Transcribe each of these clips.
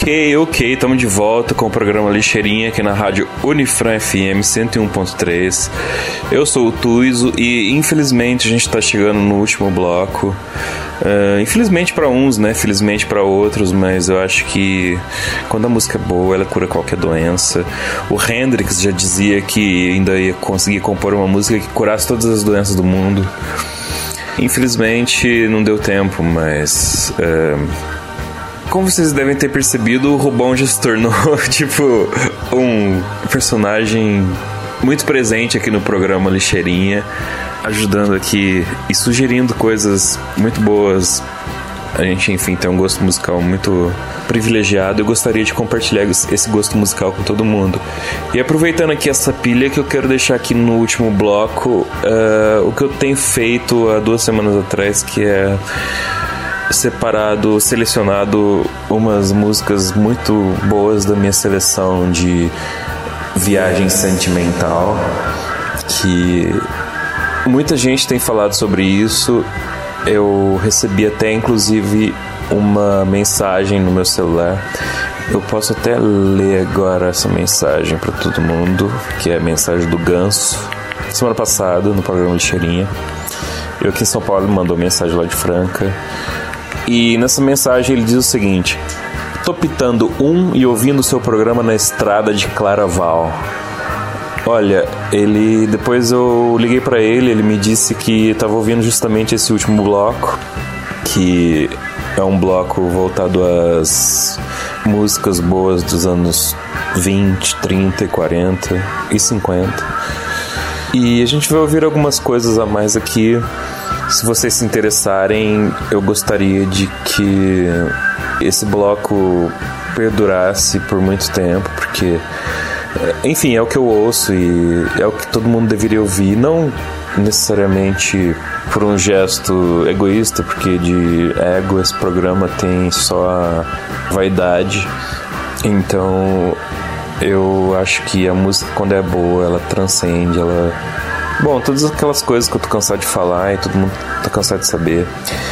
Ok, estamos de volta com o programa Lixeirinha aqui na rádio Unifran FM 101.3. Eu sou o Tuizo e infelizmente a gente está chegando no último bloco. Infelizmente para uns, né? Felizmente para outros, mas eu acho que quando a música é boa, ela cura qualquer doença. O Hendrix já dizia que ainda ia conseguir compor uma música que curasse todas as doenças do mundo. Infelizmente não deu tempo, mas como vocês devem ter percebido, o Rubão já se tornou tipo um personagem muito presente aqui no programa Lixeirinha, ajudando aqui e sugerindo coisas muito boas. A gente, enfim, tem um gosto musical muito privilegiado. Eu gostaria de compartilhar esse gosto musical com todo mundo. E aproveitando aqui essa pilha, que eu quero deixar aqui no último bloco o que eu tenho feito há 2 semanas atrás, que é selecionado umas músicas muito boas da minha seleção de viagem sentimental, que muita gente tem falado sobre isso. Eu recebi até inclusive uma mensagem no meu celular. Eu posso até ler agora essa mensagem para todo mundo, que é a mensagem do Ganso, semana passada no programa Lixeirinha. Eu aqui em São Paulo, me mandou mensagem lá de Franca. E nessa mensagem ele diz o seguinte: tô pitando e ouvindo seu programa na estrada de Claraval. Olha, depois eu liguei pra ele me disse que estava ouvindo justamente esse último bloco, que é um bloco voltado às músicas boas dos anos 20, 30, 40 e 50. E a gente vai ouvir algumas coisas a mais aqui. Se vocês se interessarem, eu gostaria de que esse bloco perdurasse por muito tempo, porque, enfim, é o que eu ouço e é o que todo mundo deveria ouvir, não necessariamente por um gesto egoísta, porque de ego esse programa tem só a vaidade. Então eu acho que a música, quando é boa, ela transcende, bom, todas aquelas coisas que eu tô cansado de falar e todo mundo tá cansado de saber.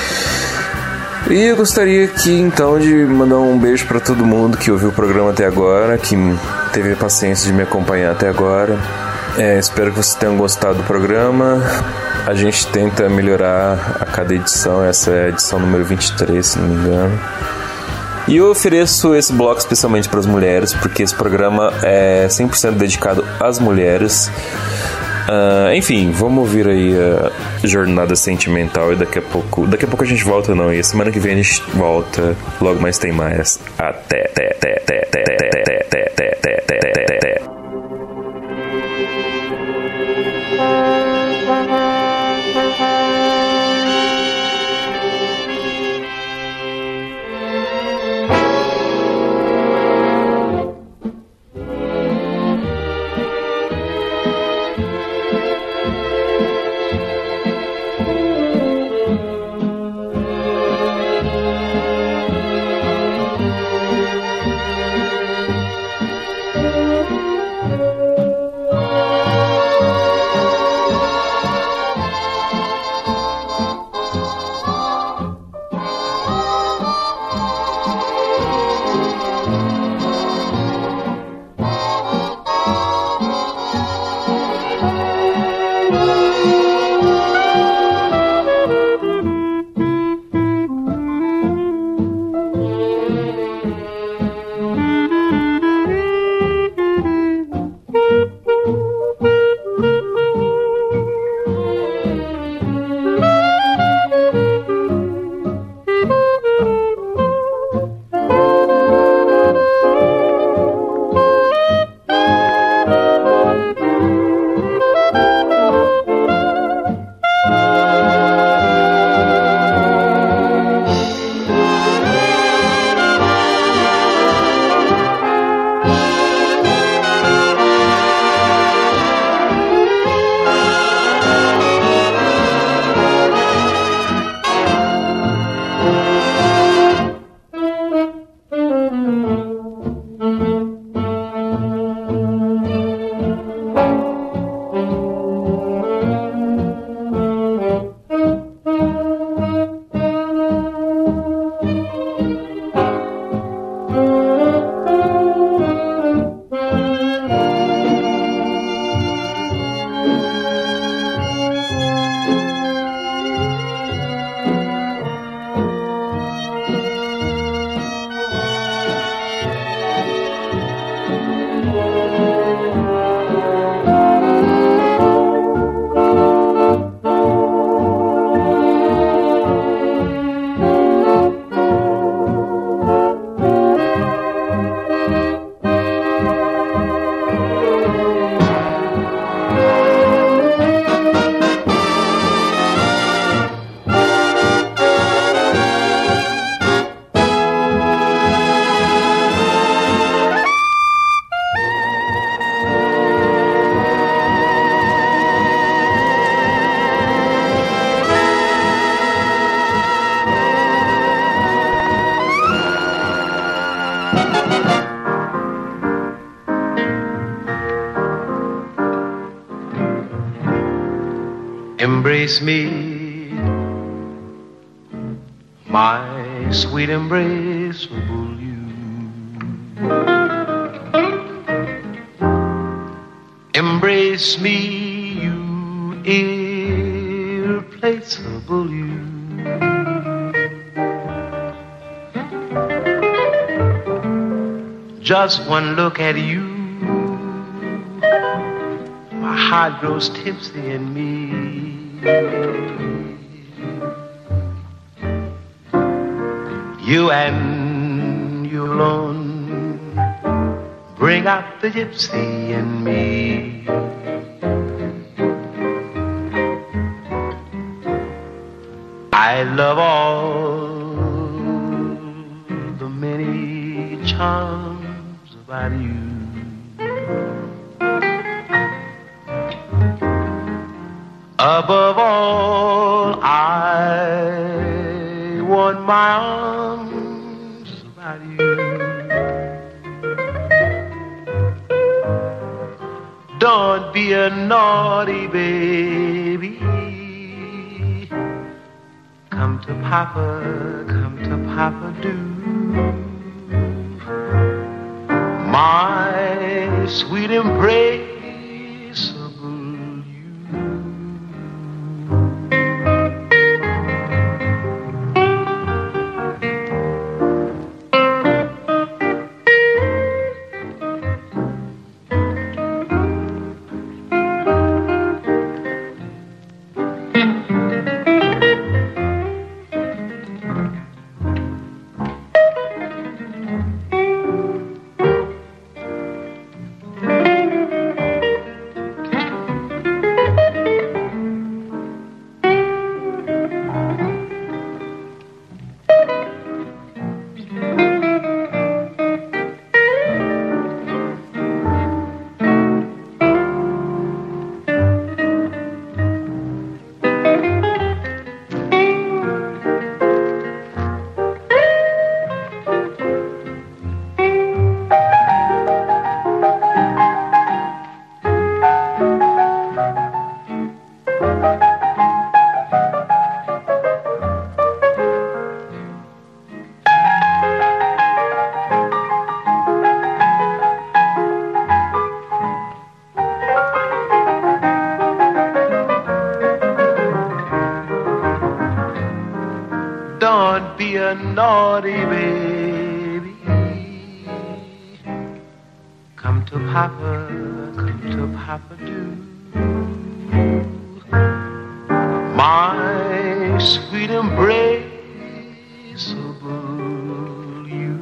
E eu gostaria aqui então de mandar um beijo pra todo mundo que ouviu o programa até agora, que teve a paciência de me acompanhar até agora. Espero que vocês tenham gostado do programa. A gente tenta melhorar a cada edição. Essa é a edição número 23, se não me engano. E eu ofereço esse bloco especialmente para as mulheres, porque esse programa é 100% dedicado às mulheres. Enfim, vamos ouvir aí a jornada sentimental e daqui a pouco a gente volta, não, e a semana que vem a gente volta, logo mais tem mais. Até. Embrace me, my sweet embraceable you. Embrace me, you irreplaceable you. Just one look at you, my heart grows tipsy in me. You and you alone bring out the gypsy in me. I love all the many charms about you. Above all, I want my arms about you. Don't be a naughty baby. Come to Papa, do. My sweet embrace. Don't be a naughty baby. Come to Papa, do. My sweet embraceable you.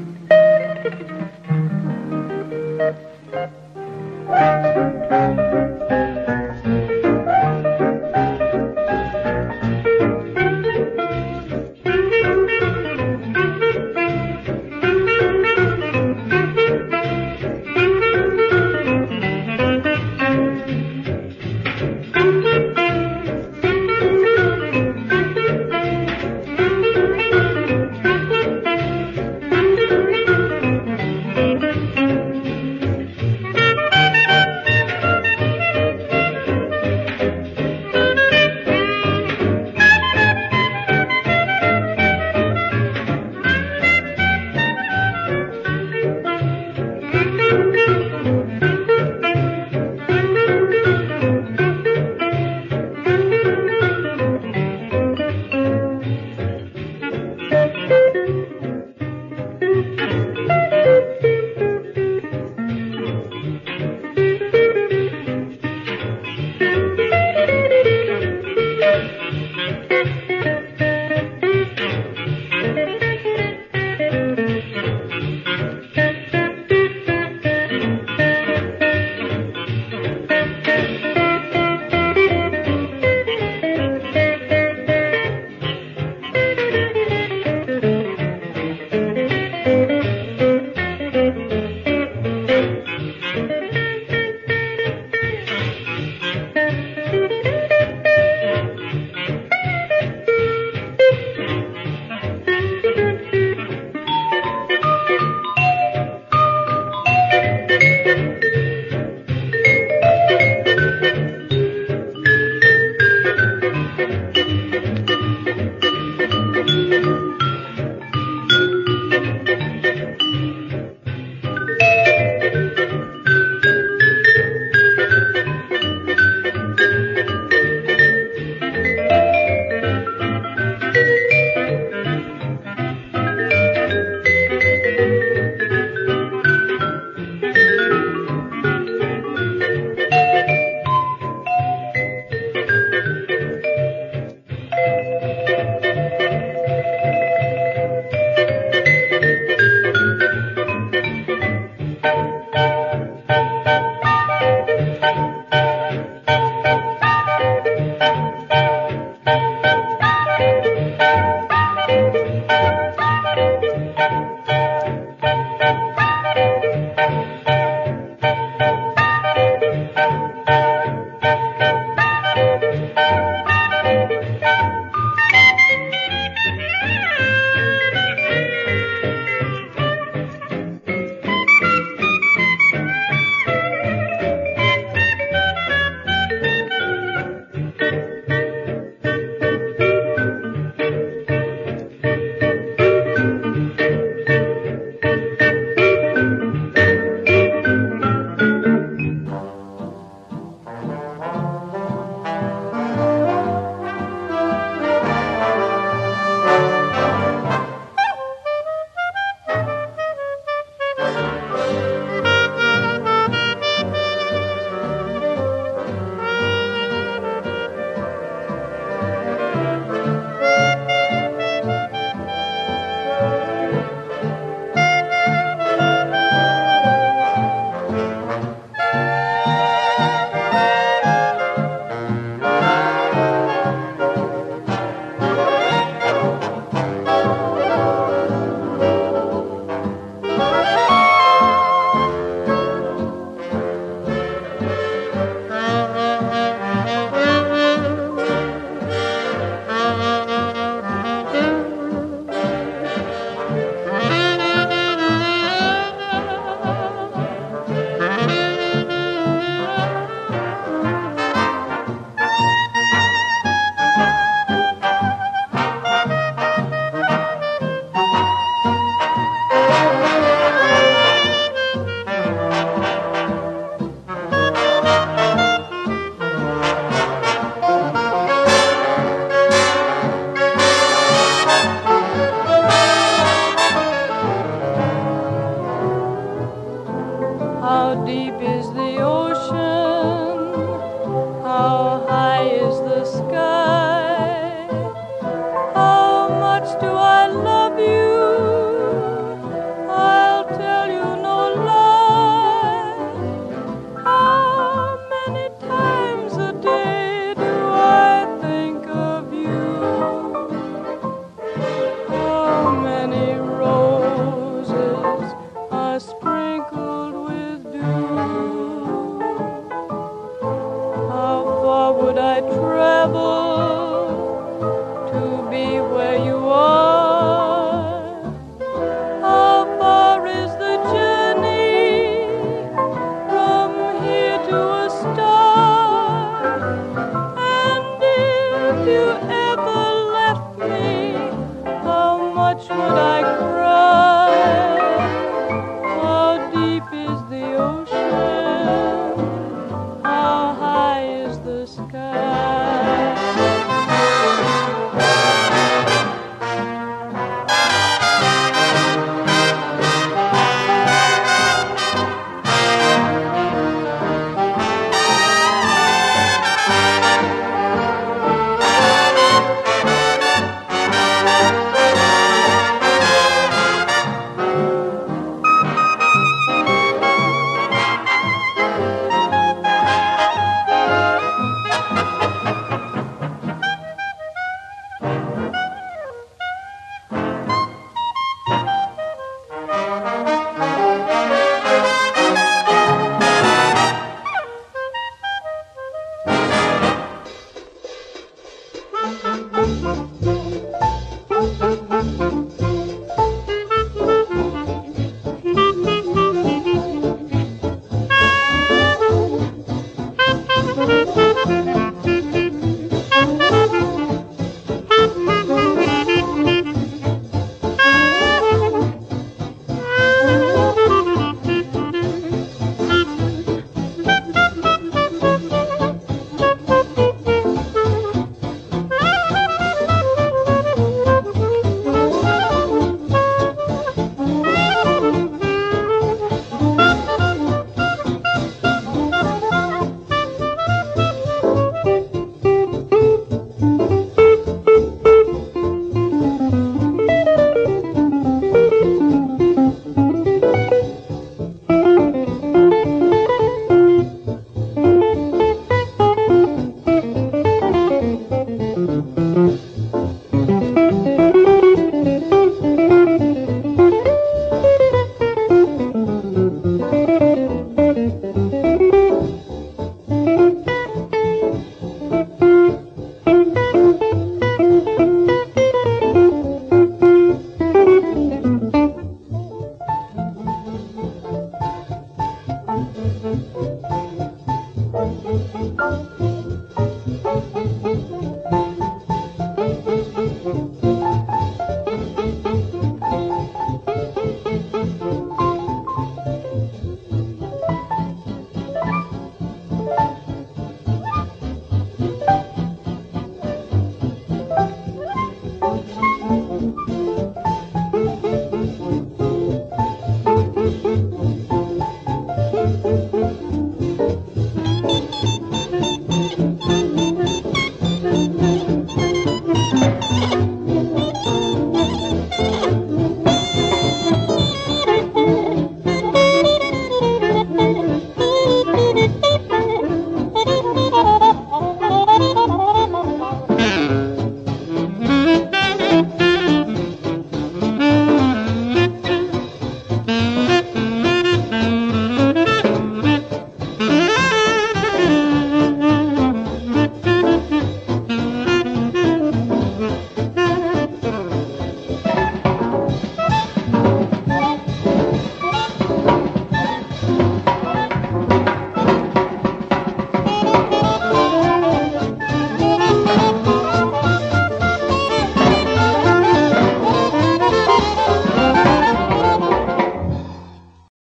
you ever left me, how much would I cry? How deep is the ocean? How high is the sky?